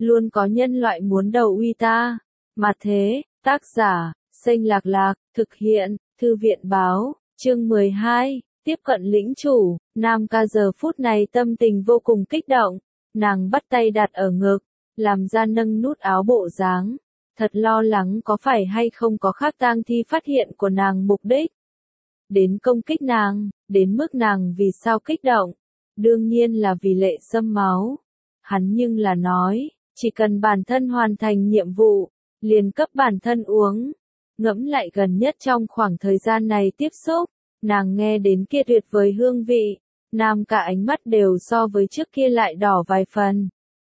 luôn có nhân loại muốn đầu uy ta. Mà thế, tác giả, Xanh Lạc Lạc, thực hiện, Thư viện báo, chương 12, tiếp cận lĩnh chủ. Nam ca giờ phút này tâm tình vô cùng kích động, nàng bắt tay đặt ở ngực, làm ra nâng nút áo bộ dáng, thật lo lắng có phải hay không có khác tang thi phát hiện của nàng mục đích đến công kích nàng, đến mức nàng vì sao kích động, đương nhiên là vì Lệ Sâm máu. Hắn nhưng là nói, chỉ cần bản thân hoàn thành nhiệm vụ, liền cấp bản thân uống. Ngẫm lại gần nhất trong khoảng thời gian này tiếp xúc, nàng nghe đến kia tuyệt vời hương vị, Nam cả ánh mắt đều so với trước kia lại đỏ vài phần.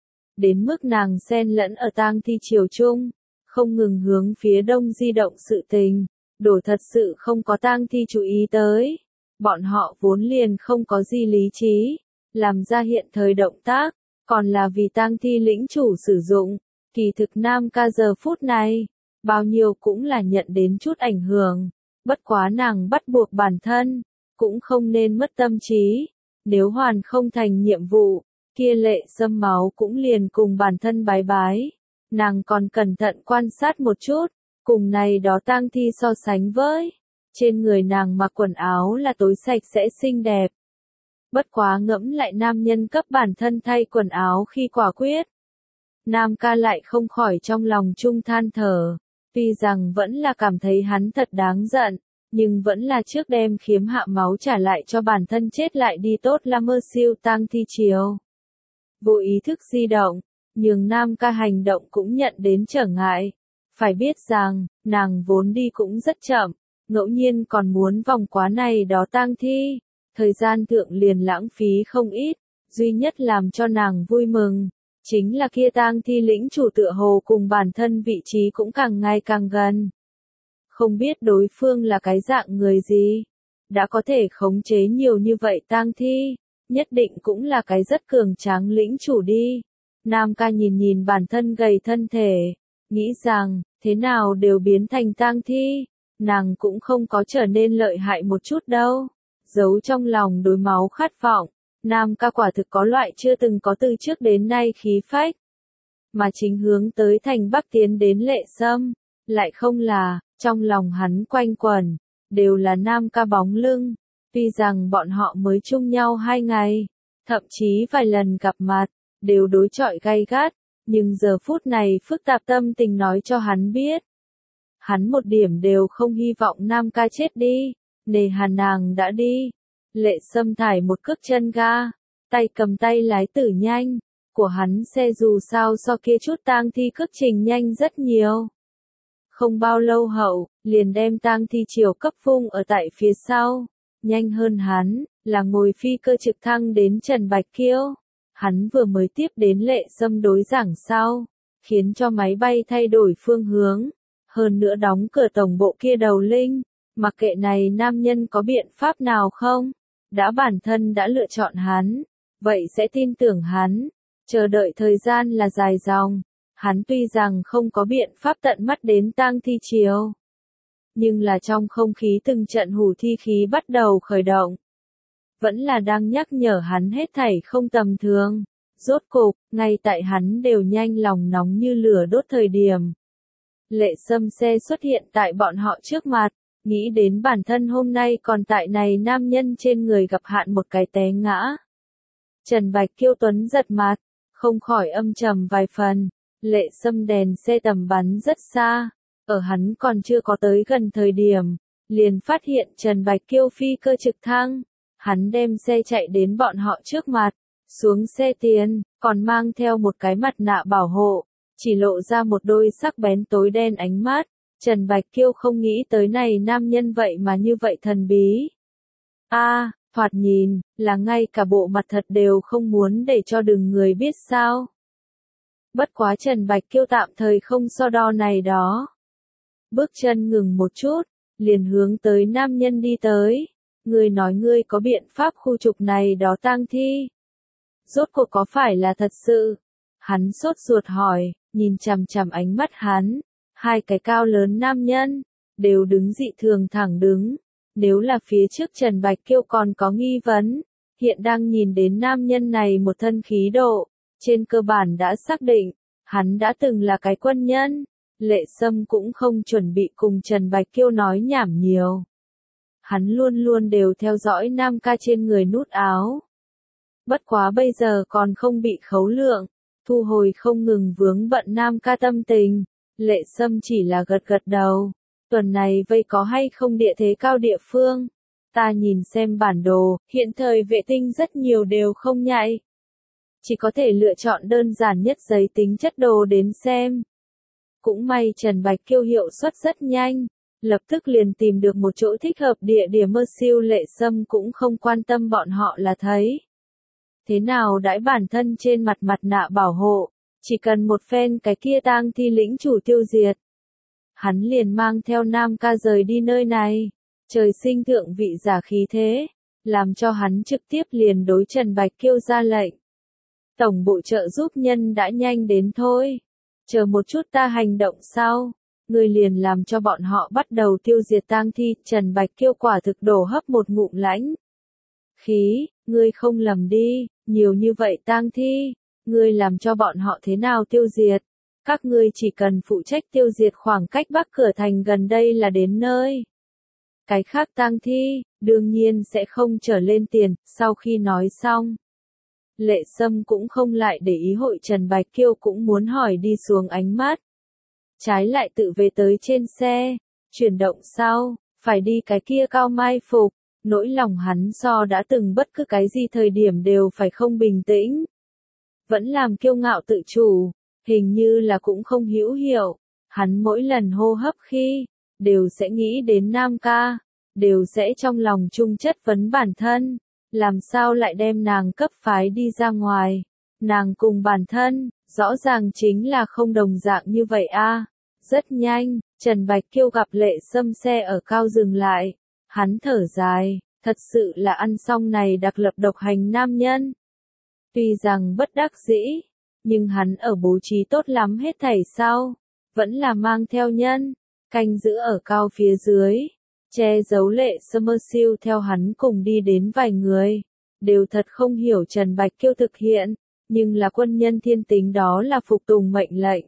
Đến mức nàng xen lẫn ở tang thi triều chung, không ngừng hướng phía đông di động sự tình, đổ thật sự không có tang thi chú ý tới. Bọn họ vốn liền không có gì lý trí, làm ra hiện thời động tác, còn là vì tang thi lĩnh chủ sử dụng. Kỳ thực Nam ca giờ phút này, bao nhiêu cũng là nhận đến chút ảnh hưởng, bất quá nàng bắt buộc bản thân, cũng không nên mất tâm trí. Nếu hoàn không thành nhiệm vụ, kia Lệ Sâm máu cũng liền cùng bản thân bái bái. Nàng còn cẩn thận quan sát một chút, cùng này đó tang thi so sánh với, trên người nàng mặc quần áo là tối sạch sẽ xinh đẹp. Bất quá ngẫm lại nam nhân cấp bản thân thay quần áo khi quả quyết, Nam ca lại không khỏi trong lòng chung than thở, tuy rằng vẫn là cảm thấy hắn thật đáng giận, nhưng vẫn là trước đem khiếm hạ máu trả lại cho bản thân chết lại đi tốt là mơ siêu tang thi chiều. Vô ý thức di động, nhưng Nam ca hành động cũng nhận đến trở ngại. Phải biết rằng, nàng vốn đi cũng rất chậm, ngẫu nhiên còn muốn vòng quá này đó tang thi, thời gian thượng liền lãng phí không ít, duy nhất làm cho nàng vui mừng, chính là kia tang thi lĩnh chủ tựa hồ cùng bản thân vị trí cũng càng ngày càng gần. Không biết đối phương là cái dạng người gì, đã có thể khống chế nhiều như vậy tang thi, nhất định cũng là cái rất cường tráng lĩnh chủ đi. Nam ca nhìn nhìn bản thân gầy thân thể, nghĩ rằng, thế nào đều biến thành tang thi, nàng cũng không có trở nên lợi hại một chút đâu. Giấu trong lòng đối máu khát vọng, Nam ca quả thực có loại chưa từng có từ trước đến nay khí phách. Mà chính hướng tới thành Bắc tiến đến Lệ Sâm, lại không là, trong lòng hắn quanh quẩn, đều là Nam ca bóng lưng. Tuy rằng bọn họ mới chung nhau 2 ngày, thậm chí vài lần gặp mặt, đều đối chọi gay gắt, nhưng giờ phút này phức tạp tâm tình nói cho hắn biết. Hắn một điểm đều không hy vọng Nam ca chết đi, nề hà nàng đã đi. Lệ Sâm thải một cước chân ga, tay cầm tay lái tử nhanh, của hắn xe dù sao so kia chút tang thi cước trình nhanh rất nhiều. Không bao lâu hậu, liền đem tang thi chiều cấp phung ở tại phía sau. Nhanh hơn hắn, là ngồi phi cơ trực thăng đến Trần Bạch Kiêu. Hắn vừa mới tiếp đến Lệ Sâm đối giảng sau, khiến cho máy bay thay đổi phương hướng, hơn nữa đóng cửa tổng bộ kia đầu linh. Mặc kệ này nam nhân có biện pháp nào không, đã bản thân đã lựa chọn hắn, vậy sẽ tin tưởng hắn, chờ đợi thời gian là dài dòng. Hắn tuy rằng không có biện pháp tận mắt đến tang thi chiều, nhưng là trong không khí từng trận hủ thi khí bắt đầu khởi động, vẫn là đang nhắc nhở hắn hết thảy không tầm thường. Rốt cục, ngay tại hắn đều nhanh lòng nóng như lửa đốt thời điểm, Lệ Sâm xe xuất hiện tại bọn họ trước mặt, nghĩ đến bản thân hôm nay còn tại này nam nhân trên người gặp hạn một cái té ngã. Trần Bạch Kiêu Tuấn giật mặt, không khỏi âm trầm vài phần. Lệ Sâm đèn xe tầm bắn rất xa, ở hắn còn chưa có tới gần thời điểm, liền phát hiện Trần Bạch Kiêu phi cơ trực thăng. Hắn đem xe chạy đến bọn họ trước mặt, xuống xe tiền, còn mang theo một cái mặt nạ bảo hộ, chỉ lộ ra một đôi sắc bén tối đen ánh mắt. Trần Bạch Kiêu không nghĩ tới này nam nhân vậy mà như vậy thần bí. Thoạt nhìn, là ngay cả bộ mặt thật đều không muốn để cho đừng người biết sao. Bất quá Trần Bạch Kiêu tạm thời không so đo này đó. Bước chân ngừng một chút, liền hướng tới nam nhân đi tới. Ngươi nói ngươi có biện pháp khu trục này đó tang thi. Rốt cuộc có phải là thật sự? Hắn sốt ruột hỏi, nhìn chằm chằm ánh mắt hắn. Hai cái cao lớn nam nhân, đều đứng dị thường thẳng đứng. Nếu là phía trước Trần Bạch Kiêu còn có nghi vấn, hiện đang nhìn đến nam nhân này một thân khí độ, trên cơ bản đã xác định, Hắn đã từng là cái quân nhân. Lệ Sâm cũng không chuẩn bị cùng Trần Bạch Kiêu nói nhảm nhiều. Hắn luôn luôn đều theo dõi Nam ca trên người nút áo. Bất quá bây giờ còn không bị khấu lượng, thu hồi không ngừng vướng bận Nam ca tâm tình. Lệ Sâm chỉ là gật gật đầu. Tuần này vây có hay không địa thế cao địa phương? Ta nhìn xem bản đồ, hiện thời vệ tinh rất nhiều đều không nhạy. Chỉ có thể lựa chọn đơn giản nhất giấy tính chất đồ đến xem. Cũng may Trần Bạch Kiêu hiệu suất rất nhanh, lập tức liền tìm được một chỗ thích hợp địa điểm mơ siêu. Lệ Sâm cũng không quan tâm bọn họ là thấy thế nào đãi bản thân trên mặt mặt nạ bảo hộ, chỉ cần một phen cái kia tang thi lĩnh chủ tiêu diệt. Hắn liền mang theo Nam ca rời đi nơi này, trời sinh thượng vị giả khí thế, làm cho hắn trực tiếp liền đối Trần Bạch Kiêu ra lệnh. Tổng bộ trợ giúp nhân đã nhanh đến thôi, chờ một chút ta hành động sau, ngươi liền làm cho bọn họ bắt đầu tiêu diệt tang thi. Trần Bạch Kiêu quả thực đổ hấp một ngụm lãnh khí, ngươi không lầm đi, nhiều như vậy tang thi, ngươi làm cho bọn họ thế nào tiêu diệt? Các ngươi chỉ cần phụ trách tiêu diệt khoảng cách bắc cửa thành gần đây là đến nơi. Cái khác tang thi, đương nhiên sẽ không trở lên tiền. Sau khi nói xong, Lệ Sâm cũng không lại để ý hội Trần Bạch Kiêu cũng muốn hỏi đi xuống ánh mắt. Trái lại tự về tới trên xe, chuyển động sau, phải đi cái kia cao mai phục. Nỗi lòng hắn so đã từng bất cứ cái gì thời điểm đều phải không bình tĩnh. Vẫn làm kiêu ngạo tự chủ, hình như là cũng không hữu hiệu. Hắn mỗi lần hô hấp khi, đều sẽ nghĩ đến Nam ca, đều sẽ trong lòng chung chất vấn bản thân. Làm sao lại đem nàng cấp phái đi ra ngoài? Nàng cùng bản thân, rõ ràng chính là không đồng dạng như vậy a. Rất nhanh, Trần Bạch Kiêu gặp Lệ Sâm xe ở cao dừng lại. Hắn thở dài, thật sự là ăn xong này đặc lập độc hành nam nhân. Tuy rằng bất đắc dĩ, nhưng hắn ở bố trí tốt lắm hết thảy sau, vẫn là mang theo nhân, canh giữ ở cao phía dưới, che giấu Lệ Sâm mơ siêu theo hắn cùng đi đến vài người, đều thật không hiểu Trần Bạch Kiêu thực hiện, nhưng là quân nhân thiên tính đó là phục tùng mệnh lệnh.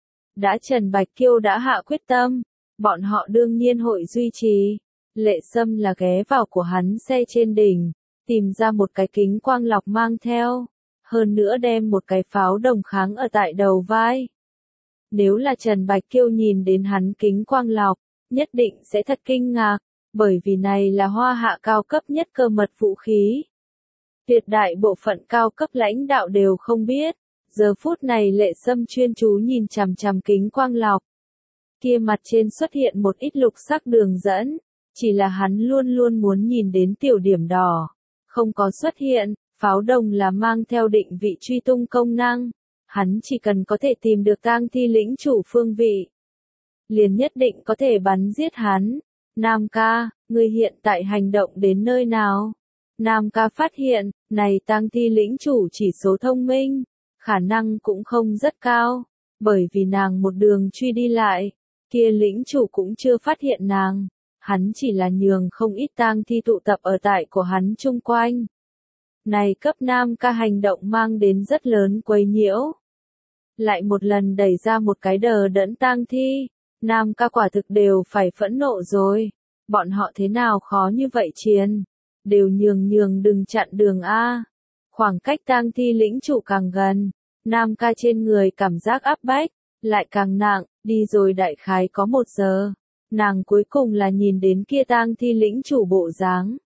Đã Trần Bạch Kiêu đã hạ quyết tâm, bọn họ đương nhiên hội duy trì. Lệ Sâm là ghé vào của hắn xe trên đỉnh, tìm ra một cái kính quang lọc mang theo, hơn nữa đem một cái pháo đồng kháng ở tại đầu vai. Nếu là Trần Bạch Kiêu nhìn đến hắn kính quang lọc, nhất định sẽ thật kinh ngạc, bởi vì này là Hoa Hạ cao cấp nhất cơ mật vũ khí. Tuyệt đại bộ phận cao cấp lãnh đạo đều không biết, giờ phút này Lệ Sâm chuyên chú nhìn chằm chằm kính quang lọc. Kia mặt trên xuất hiện một ít lục sắc đường dẫn. Chỉ là hắn luôn luôn muốn nhìn đến tiểu điểm đỏ, không có xuất hiện. Pháo đồng là mang theo định vị truy tung công năng, hắn chỉ cần có thể tìm được tang thi lĩnh chủ phương vị, liền nhất định có thể bắn giết hắn. Nam ca, ngươi hiện tại hành động đến nơi nào? Nam ca phát hiện, này tang thi lĩnh chủ chỉ số thông minh, khả năng cũng không rất cao, bởi vì nàng một đường truy đi lại, kia lĩnh chủ cũng chưa phát hiện nàng. Hắn chỉ là nhường không ít tang thi tụ tập ở tại của hắn chung quanh. Này cấp Nam ca hành động mang đến rất lớn quấy nhiễu. Lại một lần đẩy ra một cái đờ đẫn tang thi, Nam ca quả thực đều phải phẫn nộ rồi. Bọn họ thế nào khó như vậy chiến? Đều nhường đừng chặn đường a. Khoảng cách tang thi lĩnh chủ càng gần, Nam ca trên người cảm giác áp bách lại càng nặng, đi rồi đại khái có 1 giờ. Nàng cuối cùng là nhìn đến kia tang thi lĩnh chủ bộ dáng.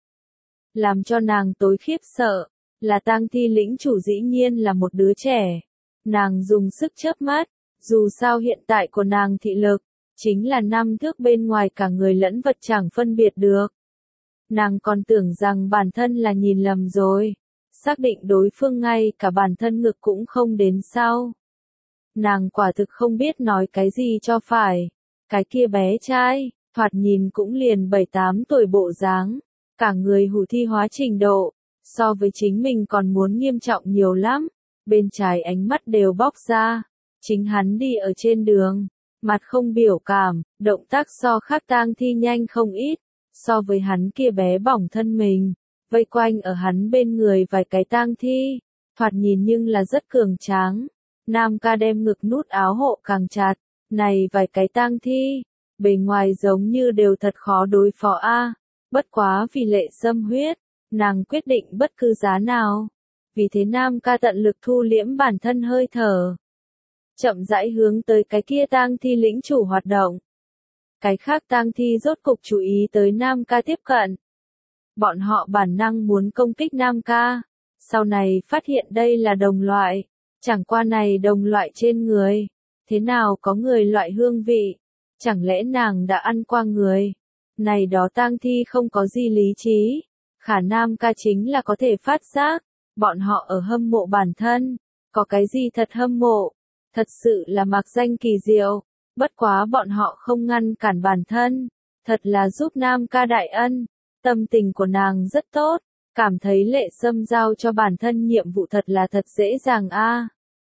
Làm cho nàng tối khiếp sợ, là tang thi lĩnh chủ dĩ nhiên là một đứa trẻ. Nàng dùng sức chớp mắt, dù sao hiện tại của nàng thị lực, chính là 5 thước bên ngoài cả người lẫn vật chẳng phân biệt được. Nàng còn tưởng rằng bản thân là nhìn lầm rồi, xác định đối phương ngay cả bản thân ngực cũng không đến sau. Nàng quả thực không biết nói cái gì cho phải. Cái kia bé trai, thoạt nhìn cũng liền 7-8 tuổi bộ dáng, cả người hủ thi hóa trình độ, so với chính mình còn muốn nghiêm trọng nhiều lắm, bên trái ánh mắt đều bóc ra, chính hắn đi ở trên đường, mặt không biểu cảm, động tác so khác tang thi nhanh không ít, so với hắn kia bé bỏng thân mình, vây quanh ở hắn bên người vài cái tang thi, thoạt nhìn nhưng là rất cường tráng. Nam ca đem ngực nút áo hộ càng chặt, này vài cái tang thi, bề ngoài giống như đều thật khó đối phó a. Bất quá vì Lệ Sâm huyết, nàng quyết định bất cứ giá nào. Vì thế Nam ca tận lực thu liễm bản thân hơi thở, chậm rãi hướng tới cái kia tang thi lĩnh chủ hoạt động. Cái khác tang thi rốt cục chú ý tới Nam ca tiếp cận. Bọn họ bản năng muốn công kích Nam ca, sau này phát hiện đây là đồng loại, chẳng qua này đồng loại trên người, thế nào có người loại hương vị, chẳng lẽ nàng đã ăn qua người. Này đó tang thi không có gì lý trí, khả Nam ca chính là có thể phát giác, bọn họ ở hâm mộ bản thân, có cái gì thật hâm mộ, thật sự là mặc danh kỳ diệu, bất quá bọn họ không ngăn cản bản thân, thật là giúp Nam ca đại ân, tâm tình của nàng rất tốt, cảm thấy Lệ Sâm giao cho bản thân nhiệm vụ thật là thật dễ dàng a.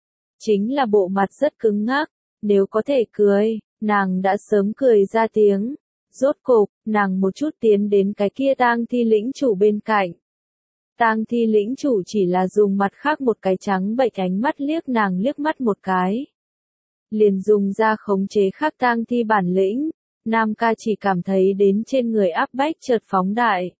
Chính là bộ mặt rất cứng ngắc, nếu có thể cười, nàng đã sớm cười ra tiếng. Rốt cục, nàng một chút tiến đến cái kia tang thi lĩnh chủ bên cạnh. Tang thi lĩnh chủ chỉ là dùng mặt khác một cái trắng bệch ánh mắt liếc nàng liếc mắt một cái. Liền dùng ra khống chế khác tang thi bản lĩnh, Nam ca chỉ cảm thấy đến trên người áp bách chợt phóng đại.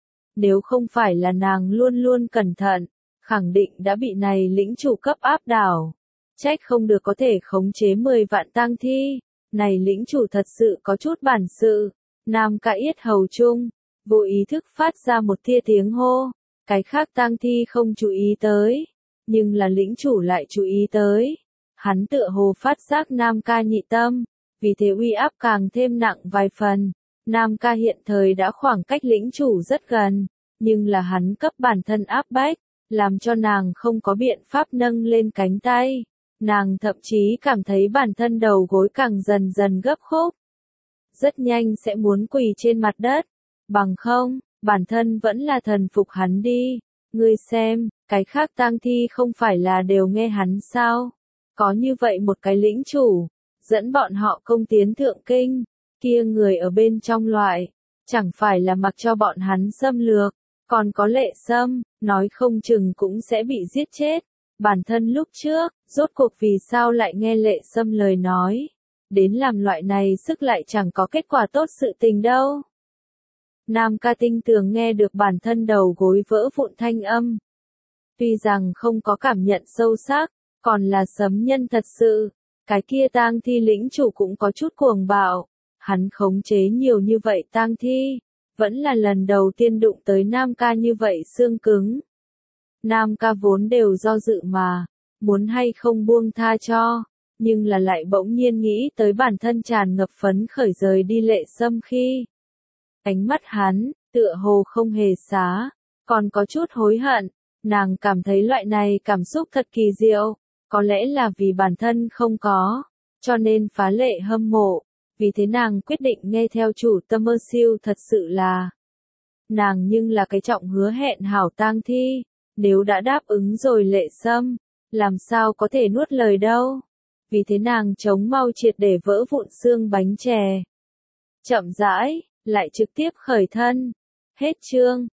Nếu không phải là nàng luôn luôn cẩn thận, khẳng định đã bị này lĩnh chủ cấp áp đảo. Trách không được có thể khống chế 10 vạn tang thi. Này lĩnh chủ thật sự có chút bản sự, Nam ca yết hầu chung, vô ý thức phát ra một tia tiếng hô, cái khác tang thi không chú ý tới, nhưng là lĩnh chủ lại chú ý tới. Hắn tựa hồ phát giác Nam ca nhị tâm, vì thế uy áp càng thêm nặng vài phần. Nam ca hiện thời đã khoảng cách lĩnh chủ rất gần, nhưng là hắn cấp bản thân áp bách, làm cho nàng không có biện pháp nâng lên cánh tay. Nàng thậm chí cảm thấy bản thân đầu gối càng dần dần gấp khúc. Rất nhanh sẽ muốn quỳ trên mặt đất. Bằng không, bản thân vẫn là thần phục hắn đi. Ngươi xem, cái khác tang thi không phải là đều nghe hắn sao? Có như vậy một cái lĩnh chủ, dẫn bọn họ công tiến thượng kinh, kia người ở bên trong loại, chẳng phải là mặc cho bọn hắn xâm lược, còn có Lệ Sâm, nói không chừng cũng sẽ bị giết chết. Bản thân lúc trước, rốt cuộc vì sao lại nghe Lệ Sâm lời nói, đến làm loại này sức lại chẳng có kết quả tốt sự tình đâu. Nam ca tinh tường nghe được bản thân đầu gối vỡ vụn thanh âm. Tuy rằng không có cảm nhận sâu sắc, còn là sấm nhân thật sự, cái kia tang thi lĩnh chủ cũng có chút cuồng bạo, hắn khống chế nhiều như vậy tang thi, vẫn là lần đầu tiên đụng tới Nam ca như vậy xương cứng. Nam ca vốn đều do dự mà, muốn hay không buông tha cho, nhưng là lại bỗng nhiên nghĩ tới bản thân tràn ngập phấn khởi rời đi Lệ Sâm khi. Ánh mắt hắn, tựa hồ không hề xá, còn có chút hối hận, nàng cảm thấy loại này cảm xúc thật kỳ diệu, có lẽ là vì bản thân không có, cho nên phá lệ hâm mộ, vì thế nàng quyết định nghe theo chủ tâm mơ siêu thật sự là. Nàng nhưng là cái trọng hứa hẹn hảo tang thi. Nếu đã đáp ứng rồi Lệ Sâm, làm sao có thể nuốt lời đâu. Vì thế nàng chống mau triệt để vỡ vụn xương bánh chè. Chậm rãi, lại trực tiếp khởi thân. Hết chương.